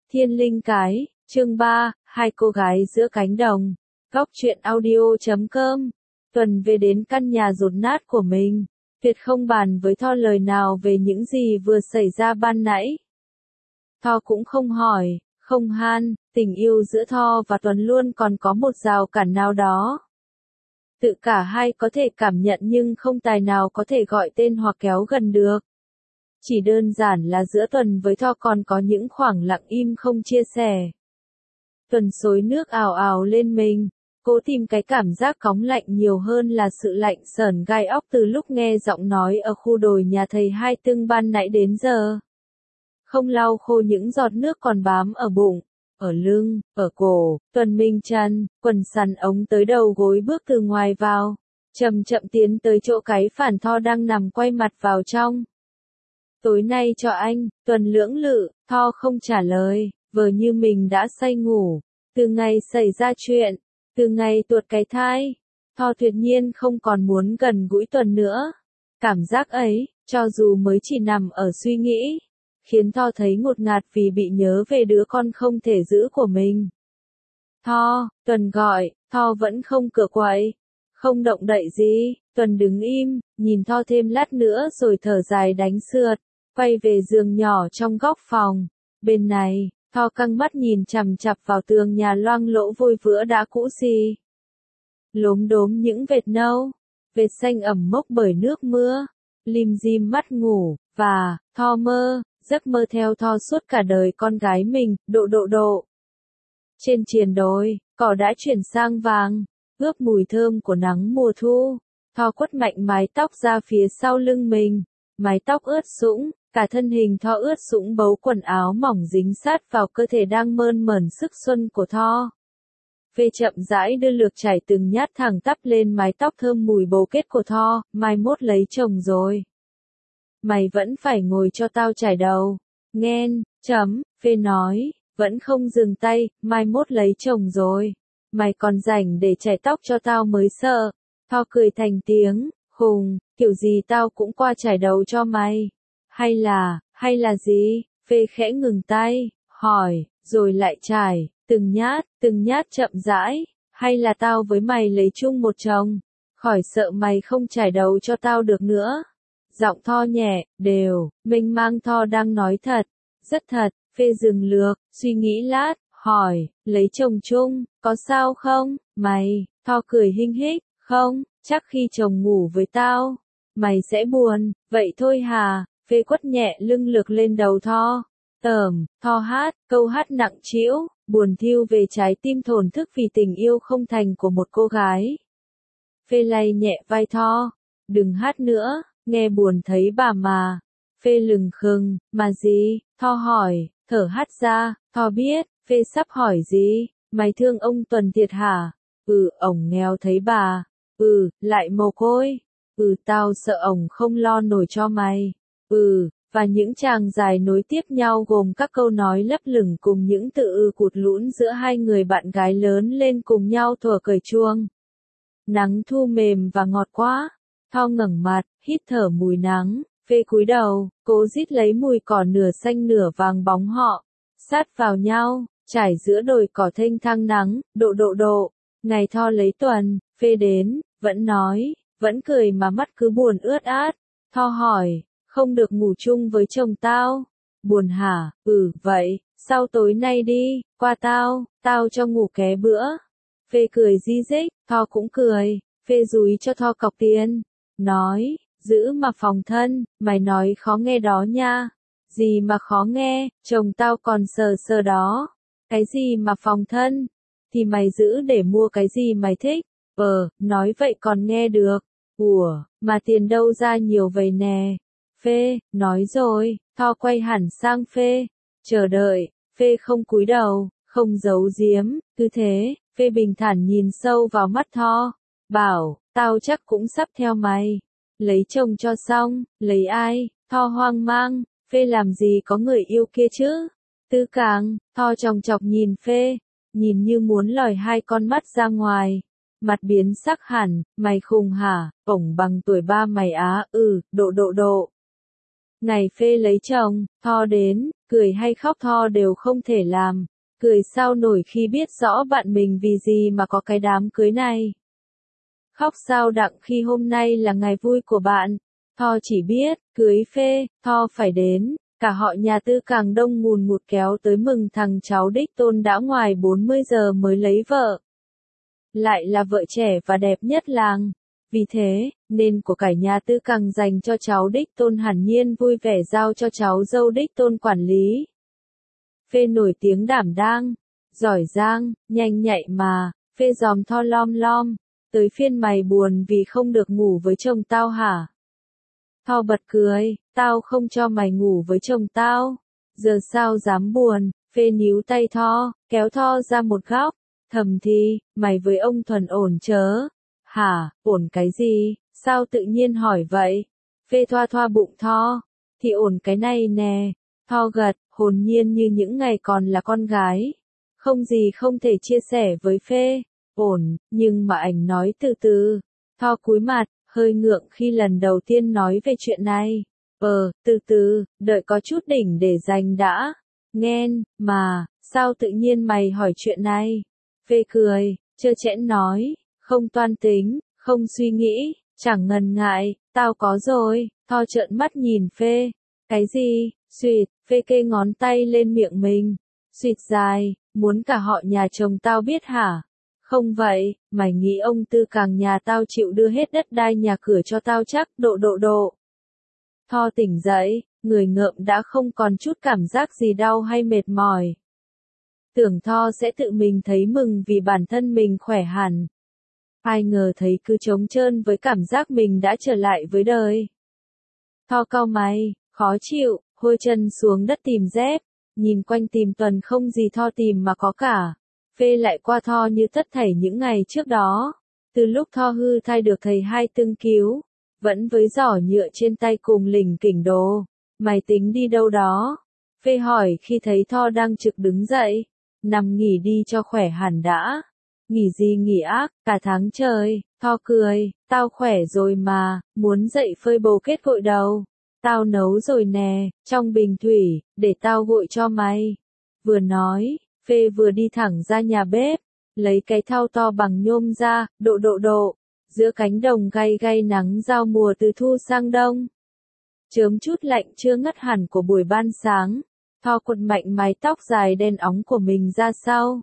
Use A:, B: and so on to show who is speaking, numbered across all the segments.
A: Thiên Linh Cái, chương 3, hai cô gái giữa cánh đồng. Góc truyện audio.com. Tuần về đến căn nhà dột nát của mình. Tuyệt không bàn với Tho lời nào về những gì vừa xảy ra ban nãy. Tho cũng không hỏi, không han, tình yêu giữa Tho và Tuần luôn còn có một rào cản nào đó. Tự cả hai có thể cảm nhận nhưng không tài nào có thể gọi tên hoặc kéo gần được. Chỉ đơn giản là giữa Tuần với Tho còn có những khoảng lặng im không chia sẻ. Tuần xối nước ào ào lên mình, cố tìm cái cảm giác cóng lạnh nhiều hơn là sự lạnh sởn gai óc từ lúc nghe giọng nói ở khu đồi nhà thầy Hai Tưng ban nãy đến giờ. Không lau khô những giọt nước còn bám ở bụng, ở lưng, ở cổ, Tuần minh chân, quần sắn ống tới đầu gối bước từ ngoài vào, chậm chậm tiến tới chỗ cái phản Tho đang nằm quay mặt vào trong. Tối nay cho anh, Tuần lưỡng lự, Tho không trả lời, vờ như mình đã say ngủ. Từ ngày xảy ra chuyện, từ ngày tuột cái thai, Tho tuyệt nhiên không còn muốn gần gũi Tuần nữa. Cảm giác ấy, cho dù mới chỉ nằm ở suy nghĩ, khiến Tho thấy ngột ngạt vì bị nhớ về đứa con không thể giữ của mình. Tho, Tuần gọi, Tho vẫn không cựa quậy, không động đậy gì. Tuần đứng im, nhìn Tho thêm lát nữa rồi thở dài đánh sượt, quay về giường nhỏ trong góc phòng. Bên này, Tho căng mắt nhìn chằm chặp vào tường nhà loang lỗ vôi vữa đã cũ xì. Lốm đốm những vệt nâu, vệt xanh ẩm mốc bởi nước mưa, lim dim mắt ngủ, và, Tho mơ, giấc mơ theo Tho suốt cả đời con gái mình, độ. Trên triền đồi, cỏ đã chuyển sang vàng, ướp mùi thơm của nắng mùa thu. Tho quất mạnh mái tóc ra phía sau lưng mình, mái tóc ướt sũng, cả thân hình Tho ướt sũng bấu quần áo mỏng dính sát vào cơ thể đang mơn mởn sức xuân của Tho. Phê chậm rãi đưa lược chải từng nhát thẳng tắp lên mái tóc thơm mùi bồ kết của Tho, mai mốt lấy chồng rồi. Mày vẫn phải ngồi cho tao chải đầu. Nghen, Phê nói, vẫn không dừng tay, mai mốt lấy chồng rồi. Mày còn rảnh để chải tóc cho tao mới sợ. Tho cười thành tiếng, khùng, kiểu gì tao cũng qua chải đầu cho mày. Hay là gì? Phê khẽ ngừng tay, hỏi, rồi lại chải, từng nhát chậm rãi, hay là tao với mày lấy chung một chồng, khỏi sợ mày không chải đầu cho tao được nữa. Giọng Tho nhẹ, đều, mênh mang. Tho đang nói thật, rất thật. Phê dừng lược, suy nghĩ lát, hỏi, lấy chồng chung, có sao không, mày? Tho cười hinh hích, không, chắc khi chồng ngủ với tao, mày sẽ buồn, vậy thôi hả? Phê quất nhẹ lưng lược lên đầu Tho. Tho hát, câu hát nặng trĩu, buồn thiêu về trái tim thổn thức vì tình yêu không thành của một cô gái. Phê lay nhẹ vai Tho, đừng hát nữa, nghe buồn thấy bà mà. Phê lừng khừng, mà gì? Tho hỏi, thở hắt ra. Tho biết, Phê sắp hỏi gì. Mày thương ông Tuần thiệt hả? Ổng nghèo thấy bà. Lại mồ côi. Tao sợ ổng không lo nổi cho mày. Và những tràng dài nối tiếp nhau gồm các câu nói lấp lửng cùng những từ cụt lũn giữa hai người bạn gái lớn lên cùng nhau thuở cởi chuông. Nắng thu mềm và ngọt quá. Tho ngẩng mặt, hít thở mùi nắng. Phê cúi đầu, cố rít lấy mùi cỏ nửa xanh nửa vàng bóng họ, sát vào nhau, trải giữa đồi cỏ thênh thang nắng, độ. Ngày Tho lấy Tuần, Phê đến, vẫn nói, vẫn cười mà mắt cứ buồn ướt át. Tho hỏi, không được ngủ chung với chồng tao? Buồn hả? Vậy, sau tối nay đi, qua tao cho ngủ ké bữa. Phê cười ri rích, Tho cũng cười. Phê dúi cho Tho cọc tiền, nói, giữ mà phòng thân, mày nói khó nghe đó nha. Gì mà khó nghe, chồng tao còn sờ đó. Cái gì mà phòng thân? Thì mày giữ để mua cái gì mày thích. Nói vậy còn nghe được. Mà tiền đâu ra nhiều vậy nè. Phê, nói rồi. Tho quay hẳn sang Phê, chờ đợi. Phê không cúi đầu, không giấu giếm, cứ thế. Phê bình thản nhìn sâu vào mắt Tho, bảo, tao chắc cũng sắp theo mày. Lấy chồng cho xong, lấy ai? Tho hoang mang, Phê làm gì có người yêu kia chứ? Tư càng, Tho chòng chọc nhìn Phê, nhìn như muốn lòi hai con mắt ra ngoài. Mặt biến sắc hẳn, mày khùng hả? Ổng bằng tuổi ba mày á? Độ. Ngày Phê lấy chồng, Tho đến, cười hay khóc Tho đều không thể làm, cười sao nổi khi biết rõ bạn mình vì gì mà có cái đám cưới này. Khóc sao đặng khi hôm nay là ngày vui của bạn, Tho chỉ biết, cưới Phê, Tho phải đến, cả họ nhà Tư càng đông ngùn ngụt kéo tới mừng thằng cháu đích tôn đã ngoài 40 giờ mới lấy vợ. Lại là vợ trẻ và đẹp nhất làng. Vì thế, nên của cải nhà Tư càng dành cho cháu đích tôn hẳn nhiên vui vẻ giao cho cháu dâu đích tôn quản lý. Phê nổi tiếng đảm đang, giỏi giang, nhanh nhạy mà, Phê dòm Tho lom lom, tới phiên mày buồn vì không được ngủ với chồng tao hả? Tho bật cười, tao không cho mày ngủ với chồng tao, giờ sao dám buồn, Phê níu tay Tho, kéo Tho ra một góc, thầm thì, mày với ông Thuần ổn chớ? Hả, ổn cái gì, sao tự nhiên hỏi vậy? Phê thoa thoa bụng Tho, thì ổn cái này nè, Tho gật, hồn nhiên như những ngày còn là con gái. Không gì không thể chia sẻ với Phê, ổn, nhưng mà ảnh nói từ từ. Tho cúi mặt, hơi ngượng khi lần đầu tiên nói về chuyện này. Từ từ, đợi có chút đỉnh để dành đã. Nghen, mà, sao tự nhiên mày hỏi chuyện này? Phê cười, trơ trẽn nói, không toan tính, không suy nghĩ, chẳng ngần ngại, tao có rồi. Tho trợn mắt nhìn Phê. Cái gì? Xuyệt, Phê kê ngón tay lên miệng mình. Xuyệt dài, muốn cả họ nhà chồng tao biết hả? Không vậy, mày nghĩ ông Tư càng nhà tao chịu đưa hết đất đai nhà cửa cho tao chắc, độ. Tho tỉnh dậy, người ngợm đã không còn chút cảm giác gì đau hay mệt mỏi. Tưởng Tho sẽ tự mình thấy mừng vì bản thân mình khỏe hẳn. Ai ngờ thấy cứ trống trơn với cảm giác mình đã trở lại với đời. Tho cau mày, khó chịu, hôi chân xuống đất tìm dép, nhìn quanh tìm tuần không gì Tho tìm mà có cả. Phê lại qua Tho như tất thảy những ngày trước đó. Từ lúc Tho hư thai được thầy hai tương cứu, vẫn với giỏ nhựa trên tay cùng lỉnh kỉnh đồ. Mày tính đi đâu đó? Phê hỏi khi thấy Tho đang trực đứng dậy. Nằm nghỉ đi cho khỏe hẳn đã. Nghỉ gì nghỉ ác, cả tháng trời. Tho cười, tao khỏe rồi mà, muốn dậy phơi bồ kết gội đầu. Tao nấu rồi nè, trong bình thủy, để tao gội cho mày. Vừa nói, Phê vừa đi thẳng ra nhà bếp, lấy cái thau to bằng nhôm ra, độ. Giữa cánh đồng gay gay nắng giao mùa từ thu sang đông. Chớm chút lạnh chưa ngất hẳn của buổi ban sáng, Tho quật mạnh mái tóc dài đen óng của mình ra sau.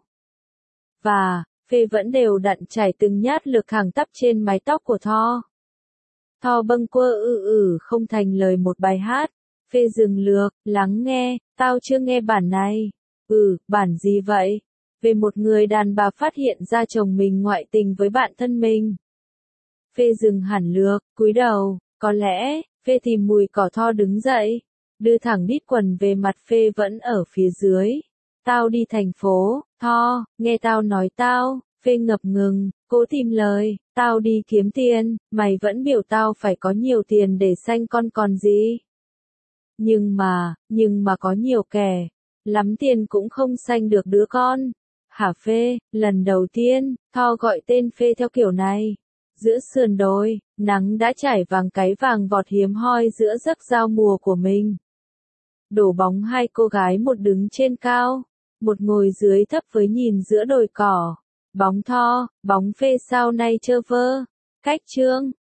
A: Và, Phê vẫn đều đặn chải từng nhát lược hàng tắp trên mái tóc của Tho. Tho bâng quơ không thành lời một bài hát. Phê dừng lược, lắng nghe, tao chưa nghe bản này. Bản gì vậy? Về một người đàn bà phát hiện ra chồng mình ngoại tình với bạn thân mình. Phê dừng hẳn lược, cúi đầu, có lẽ, Phê tìm mùi cỏ. Tho đứng dậy, đưa thẳng đít quần về mặt Phê vẫn ở phía dưới. Tao đi thành phố, Tho, nghe tao nói tao. Phê ngập ngừng, cố tìm lời, tao đi kiếm tiền, mày vẫn biểu tao phải có nhiều tiền để sanh con còn gì. Nhưng mà có nhiều kẻ, lắm tiền cũng không sanh được đứa con. Hả Phê, lần đầu tiên, Tho gọi tên Phê theo kiểu này. Giữa sườn đồi, nắng đã trải vàng cái vàng vọt hiếm hoi giữa giấc giao mùa của mình. Đổ bóng hai cô gái, một đứng trên cao, một ngồi dưới thấp với nhìn giữa đồi cỏ. Bóng Tho, bóng Phê sao nay chơ vơ. Cách chương